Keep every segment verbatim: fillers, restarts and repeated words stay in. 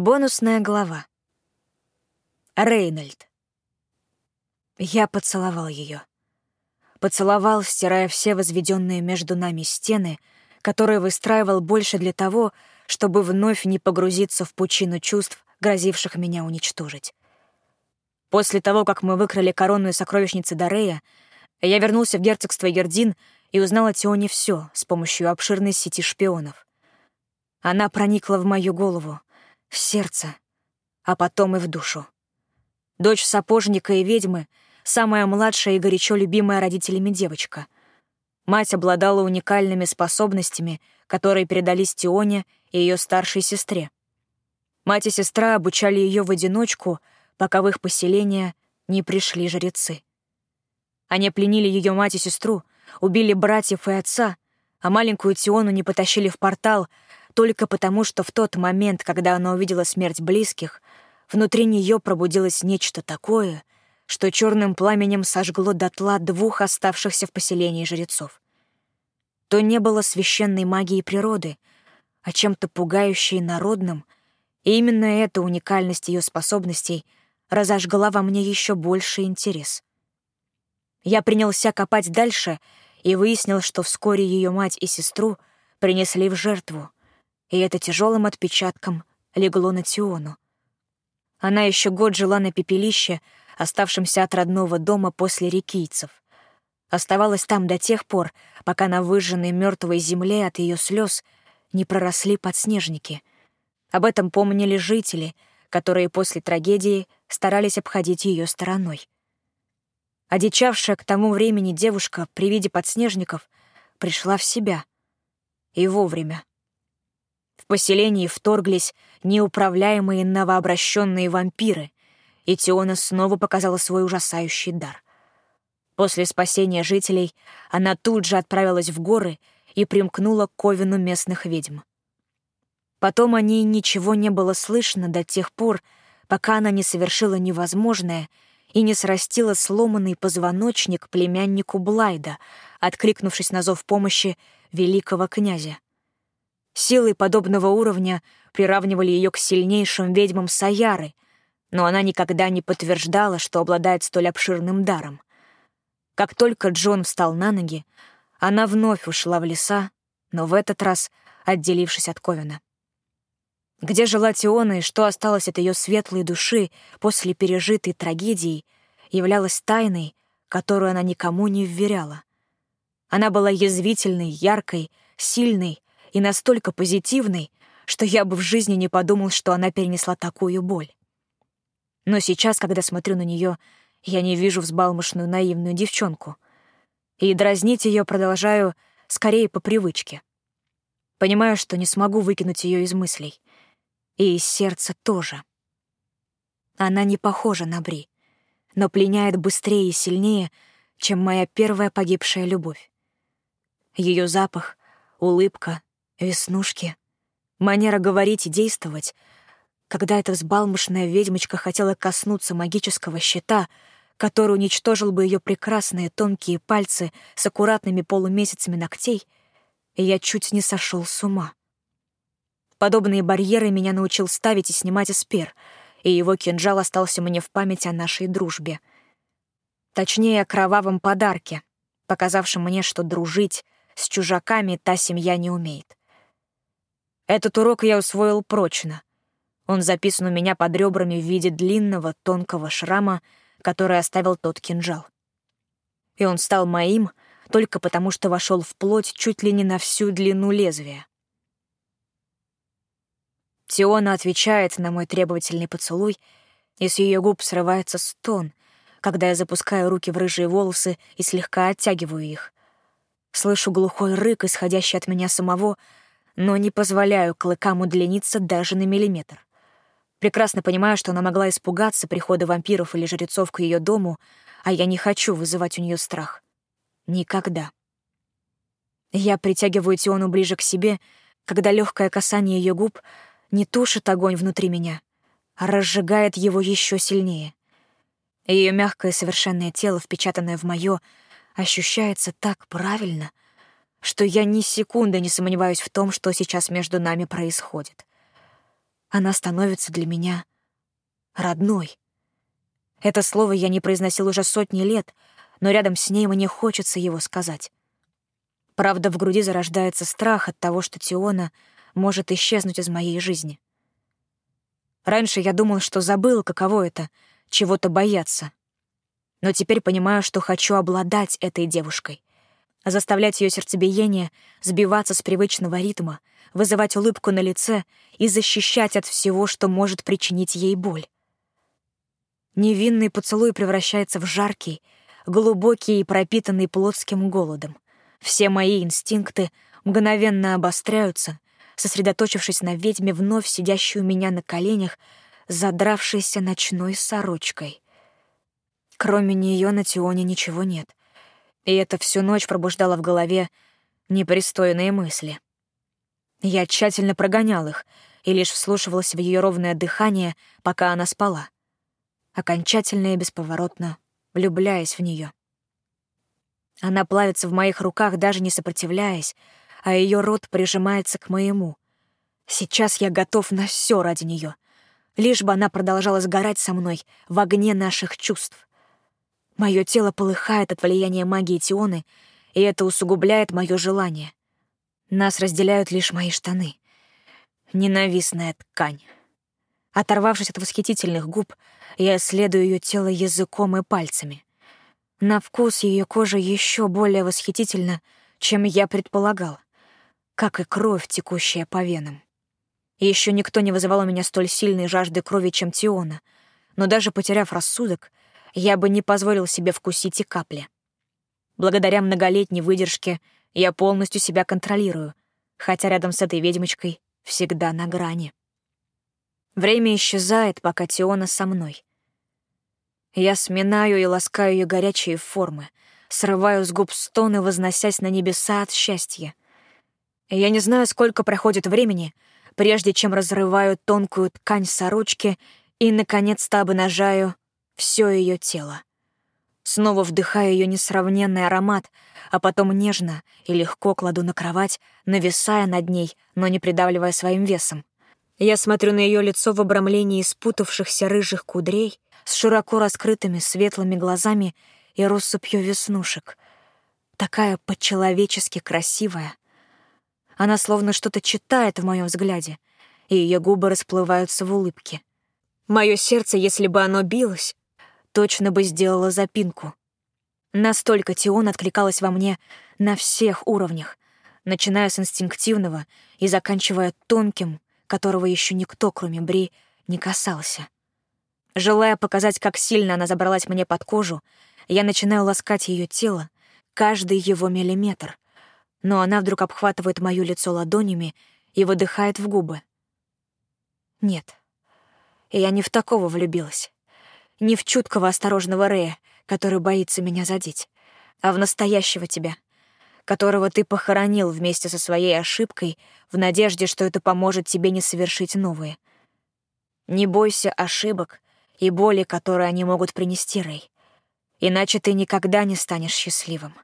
Бонусная глава. Рейнольд. Я поцеловал ее. Поцеловал, стирая все возведенные между нами стены, которые выстраивал больше для того, чтобы вновь не погрузиться в пучину чувств, грозивших меня уничтожить. После того, как мы выкрали коронную сокровищницу Дарея, я вернулся в герцогство Ердин и узнал о Тионе все с помощью обширной сети шпионов. Она проникла в мою голову, в сердце, а потом и в душу. Дочь сапожника и ведьмы, самая младшая и горячо любимая родителями девочка. Мать обладала уникальными способностями, которые передались Тионе и ее старшей сестре. Мать и сестра обучали ее в одиночку, пока в их поселение не пришли жрецы. Они пленили ее мать и сестру, убили братьев и отца, а маленькую Тиону не потащили в портал только потому, что в тот момент, когда она увидела смерть близких, внутри нее пробудилось нечто такое, что черным пламенем сожгло дотла двух оставшихся в поселении жрецов. То не было священной магией природы, а чем-то пугающей народным, и именно эта уникальность ее способностей разожгла во мне еще больший интерес. Я принялся копать дальше и выяснил, что вскоре ее мать и сестру принесли в жертву, и это тяжелым отпечатком легло на Тиону. Она еще год жила на пепелище, оставшемся от родного дома после рекийцев. Оставалась там до тех пор, пока на выжженной мертвой земле от ее слез не проросли подснежники. Об этом помнили жители, которые после трагедии старались обходить ее стороной. Одичавшая к тому времени девушка при виде подснежников пришла в себя. И вовремя. В поселении вторглись неуправляемые новообращенные вампиры, и Тиона снова показала свой ужасающий дар. После спасения жителей она тут же отправилась в горы и примкнула к ковену местных ведьм. Потом о ней ничего не было слышно до тех пор, пока она не совершила невозможное и не срастила сломанный позвоночник племяннику Блайда, откликнувшись на зов помощи великого князя. Силы подобного уровня приравнивали ее к сильнейшим ведьмам Саяры, но она никогда не подтверждала, что обладает столь обширным даром. Как только Джон встал на ноги, она вновь ушла в леса, но в этот раз отделившись от ковена. Где жила Тиона и что осталось от ее светлой души после пережитой трагедии, являлось тайной, которую она никому не вверяла. Она была язвительной, яркой, сильной и настолько позитивной, что я бы в жизни не подумал, что она перенесла такую боль. Но сейчас, когда смотрю на нее, я не вижу взбалмошную наивную девчонку. И дразнить ее продолжаю скорее по привычке. Понимаю, что не смогу выкинуть ее из мыслей. И из сердца тоже. Она не похожа на Бри, но пленяет быстрее и сильнее, чем моя первая погибшая любовь. Ее запах, улыбка, веснушки, манера говорить и действовать. Когда эта взбалмошная ведьмочка хотела коснуться магического щита, который уничтожил бы ее прекрасные тонкие пальцы с аккуратными полумесяцами ногтей, я чуть не сошел с ума. Подобные барьеры меня научил ставить и снимать Эспер, и его кинжал остался мне в память о нашей дружбе. Точнее, о кровавом подарке, показавшем мне, что дружить с чужаками та семья не умеет. Этот урок я усвоил прочно. Он записан у меня под ребрами в виде длинного, тонкого шрама, который оставил тот кинжал. И он стал моим только потому, что вошел в плоть чуть ли не на всю длину лезвия. Тиона отвечает на мой требовательный поцелуй, и с ее губ срывается стон, когда я запускаю руки в рыжие волосы и слегка оттягиваю их. Слышу глухой рык, исходящий от меня самого, но не позволяю клыкам удлиниться даже на миллиметр. Прекрасно понимаю, что она могла испугаться прихода вампиров или жрецов к ее дому, а я не хочу вызывать у нее страх. Никогда. Я притягиваю Тиону ближе к себе, когда легкое касание ее губ не тушит огонь внутри меня, а разжигает его еще сильнее. Ее мягкое совершенное тело, впечатанное в мое, ощущается так правильно, что я ни секунды не сомневаюсь в том, что сейчас между нами происходит. Она становится для меня родной. Это слово я не произносил уже сотни лет, но рядом с ней мне хочется его сказать. Правда, в груди зарождается страх от того, что Тиона может исчезнуть из моей жизни. Раньше я думал, что забыл, каково это — чего-то бояться. Но теперь понимаю, что хочу обладать этой девушкой, заставлять ее сердцебиение сбиваться с привычного ритма, вызывать улыбку на лице и защищать от всего, что может причинить ей боль. Невинный поцелуй превращается в жаркий, глубокий и пропитанный плотским голодом. Все мои инстинкты мгновенно обостряются, сосредоточившись на ведьме, вновь сидящей у меня на коленях, задравшейся ночной сорочкой. Кроме нее на Тионе ничего нет, и это всю ночь пробуждало в голове непристойные мысли. Я тщательно прогонял их и лишь вслушивался в ее ровное дыхание, пока она спала, окончательно и бесповоротно влюбляясь в нее. Она плавится в моих руках, даже не сопротивляясь, а ее рот прижимается к моему. Сейчас я готов на все ради нее, лишь бы она продолжала сгорать со мной в огне наших чувств. Мое тело полыхает от влияния магии Тионы, и это усугубляет мое желание. Нас разделяют лишь мои штаны. Ненавистная ткань. Оторвавшись от восхитительных губ, я исследую ее тело языком и пальцами. На вкус ее кожа еще более восхитительна, чем я предполагал, как и кровь, текущая по венам. Еще никто не вызывал у меня столь сильной жажды крови, чем Тиона, но даже потеряв рассудок, я бы не позволил себе вкусить и капли. Благодаря многолетней выдержке я полностью себя контролирую, хотя рядом с этой ведьмочкой всегда на грани. Время исчезает, пока Тиона со мной. Я сминаю и ласкаю ее горячие формы, срываю с губ стоны, возносясь на небеса от счастья. Я не знаю, сколько проходит времени, прежде чем разрываю тонкую ткань сорочки и, наконец-то, обнажаю все ее тело. Снова вдыхаю ее несравненный аромат, а потом нежно и легко кладу на кровать, нависая над ней, но не придавливая своим весом. Я смотрю на ее лицо в обрамлении спутавшихся рыжих кудрей, с широко раскрытыми светлыми глазами и россыпью веснушек. Такая по-человечески красивая. Она словно что-то читает в моем взгляде, и ее губы расплываются в улыбке. Мое сердце, если бы оно билось, точно бы сделало запинку. Настолько Тиона откликалась во мне на всех уровнях, начиная с инстинктивного и заканчивая тонким, которого еще никто, кроме Бри, не касался. Желая показать, как сильно она забралась мне под кожу, я начинаю ласкать ее тело, каждый его миллиметр, но она вдруг обхватывает моё лицо ладонями и выдыхает в губы. Нет, я не в такого влюбилась. Не в чуткого, осторожного Рея, который боится меня задеть, а в настоящего тебя, которого ты похоронил вместе со своей ошибкой в надежде, что это поможет тебе не совершить новые. Не бойся ошибок и боли, которые они могут принести, Рэй, иначе ты никогда не станешь счастливым.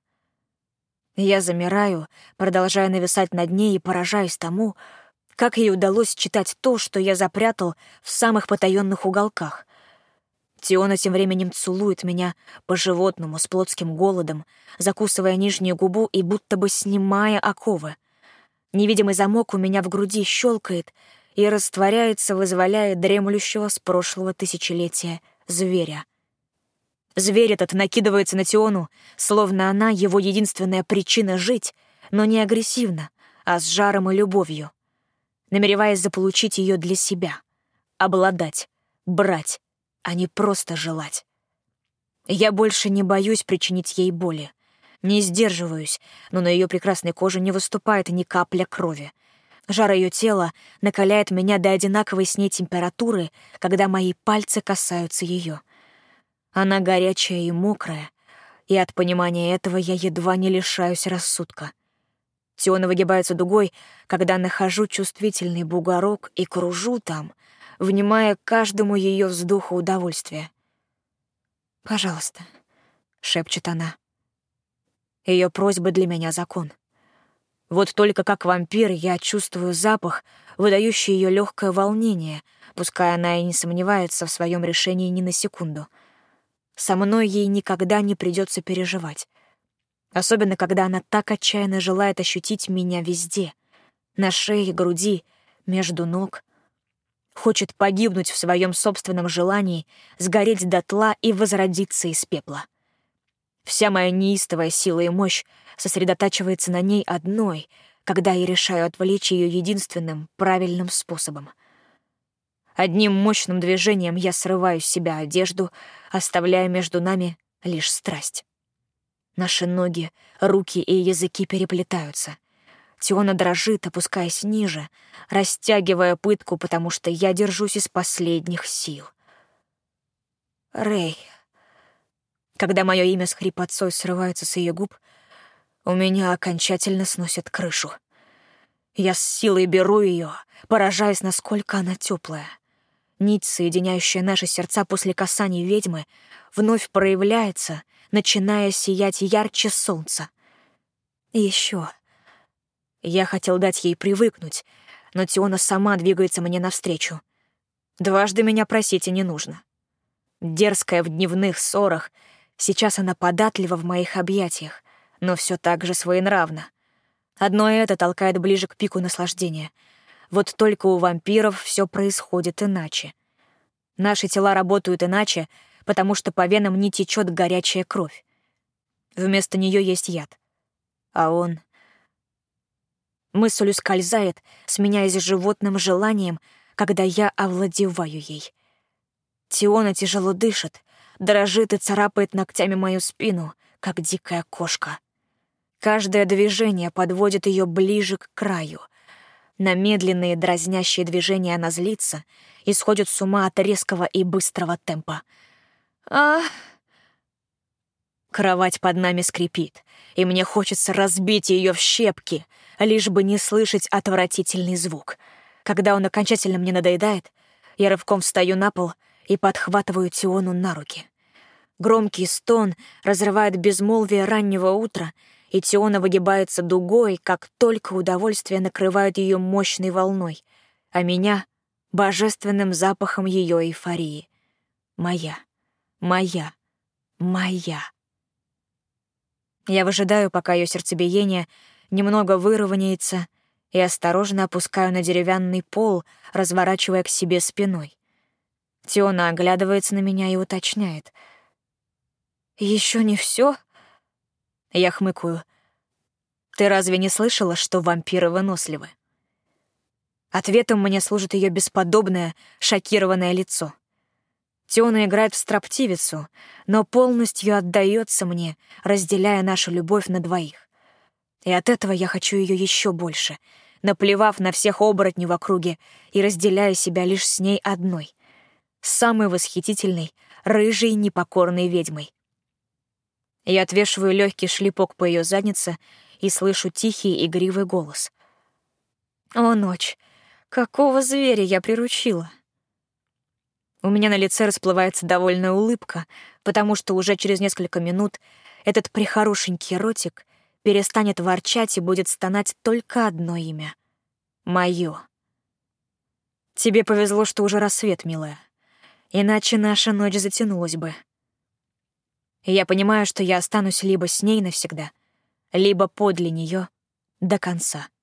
Я замираю, продолжая нависать над ней и поражаюсь тому, как ей удалось читать то, что я запрятал в самых потаённых уголках. Тиона тем временем целует меня по-животному, с плотским голодом, закусывая нижнюю губу и будто бы снимая оковы. Невидимый замок у меня в груди щелкает и растворяется, вызволяя дремлющего с прошлого тысячелетия зверя. Зверь этот накидывается на Тиону, словно она его единственная причина жить, но не агрессивно, а с жаром и любовью, намереваясь заполучить ее для себя, обладать, брать, а не просто желать. Я больше не боюсь причинить ей боли, не сдерживаюсь, но на ее прекрасной коже не выступает ни капля крови. Жар ее тела накаляет меня до одинаковой с ней температуры, когда мои пальцы касаются ее. Она горячая и мокрая, и от понимания этого я едва не лишаюсь рассудка. Тиона выгибается дугой, когда нахожу чувствительный бугорок и кружу там, внимая каждому ее вздоху удовольствия. «Пожалуйста», — шепчет она. Ее просьба для меня закон. Вот только как вампир я чувствую запах, выдающий ее легкое волнение, пускай она и не сомневается в своем решении ни на секунду. Со мной ей никогда не придется переживать. Особенно, когда она так отчаянно желает ощутить меня везде. На шее, груди, между ног. Хочет погибнуть в своем собственном желании, сгореть дотла и возродиться из пепла. Вся моя неистовая сила и мощь сосредотачивается на ней одной, когда я решаю отвлечь ее единственным правильным способом. Одним мощным движением я срываю с себя одежду, оставляя между нами лишь страсть. Наши ноги, руки и языки переплетаются. Тиона дрожит, опускаясь ниже, растягивая пытку, потому что я держусь из последних сил. Рэй. Когда мое имя с хрипотцой срывается с ее губ, у меня окончательно сносит крышу. Я с силой беру ее, поражаясь, насколько она теплая. Нить, соединяющая наши сердца после касаний ведьмы, вновь проявляется, начиная сиять ярче солнца. И еще. Я хотел дать ей привыкнуть, но Тиона сама двигается мне навстречу. Дважды меня просить и не нужно. Дерзкая в дневных ссорах, сейчас она податлива в моих объятиях, но все так же своенравна. Одно это толкает ближе к пику наслаждения. Вот только у вампиров все происходит иначе. Наши тела работают иначе, потому что по венам не течет горячая кровь. Вместо нее есть яд. А он... Мысль ускользает, сменяясь животным желанием, когда я овладеваю ей. Тиона тяжело дышит, дрожит и царапает ногтями мою спину, как дикая кошка. Каждое движение подводит ее ближе к краю. На медленные дразнящие движения она злится и сходит с ума от резкого и быстрого темпа. А... Кровать под нами скрипит, и мне хочется разбить ее в щепки, лишь бы не слышать отвратительный звук. Когда он окончательно мне надоедает, я рывком встаю на пол и подхватываю Тиону на руки. Громкий стон разрывает безмолвие раннего утра, и Тиона выгибается дугой, как только удовольствие накрывает ее мощной волной, а меня — божественным запахом ее эйфории. Моя, моя, моя. Я выжидаю, пока ее сердцебиение немного выровняется, и осторожно опускаю на деревянный пол, разворачивая к себе спиной. Тиона оглядывается на меня и уточняет. «Еще не все?» Я хмыкаю. «Ты разве не слышала, что вампиры выносливы?» Ответом мне служит ее бесподобное, шокированное лицо. Тиона играет в строптивицу, но полностью отдается мне, разделяя нашу любовь на двоих. И от этого я хочу ее еще больше, наплевав на всех оборотней в округе и разделяя себя лишь с ней одной, самой восхитительной, рыжей, непокорной ведьмой. Я отвешиваю легкий шлепок по ее заднице и слышу тихий игривый голос. «О, ночь! Какого зверя я приручила!» У меня на лице расплывается довольная улыбка, потому что уже через несколько минут этот прихорошенький ротик перестанет ворчать и будет стонать только одно имя — моё. Тебе повезло, что уже рассвет, милая. Иначе наша ночь затянулась бы. И я понимаю, что я останусь либо с ней навсегда, либо подле неё до конца.